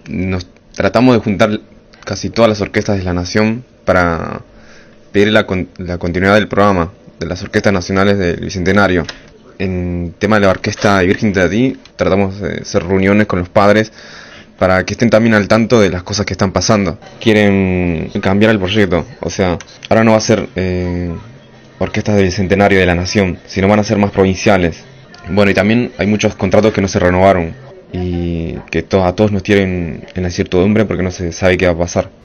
nos tratamos de juntar casi todas las orquestas de la nación para pedir la continuidad del programa de las orquestas nacionales del Bicentenario. En tema de la orquesta Virgen de Ti, tratamos de hacer reuniones con los padres para que estén también al tanto de las cosas que están pasando. Quieren cambiar el proyecto, o sea, ahora no va a ser orquestas del Bicentenario de la Nación, sino van a ser más provinciales. Bueno, y también hay muchos contratos que no se renovaron y que a todos nos tienen en la incertidumbre porque no se sabe qué va a pasar.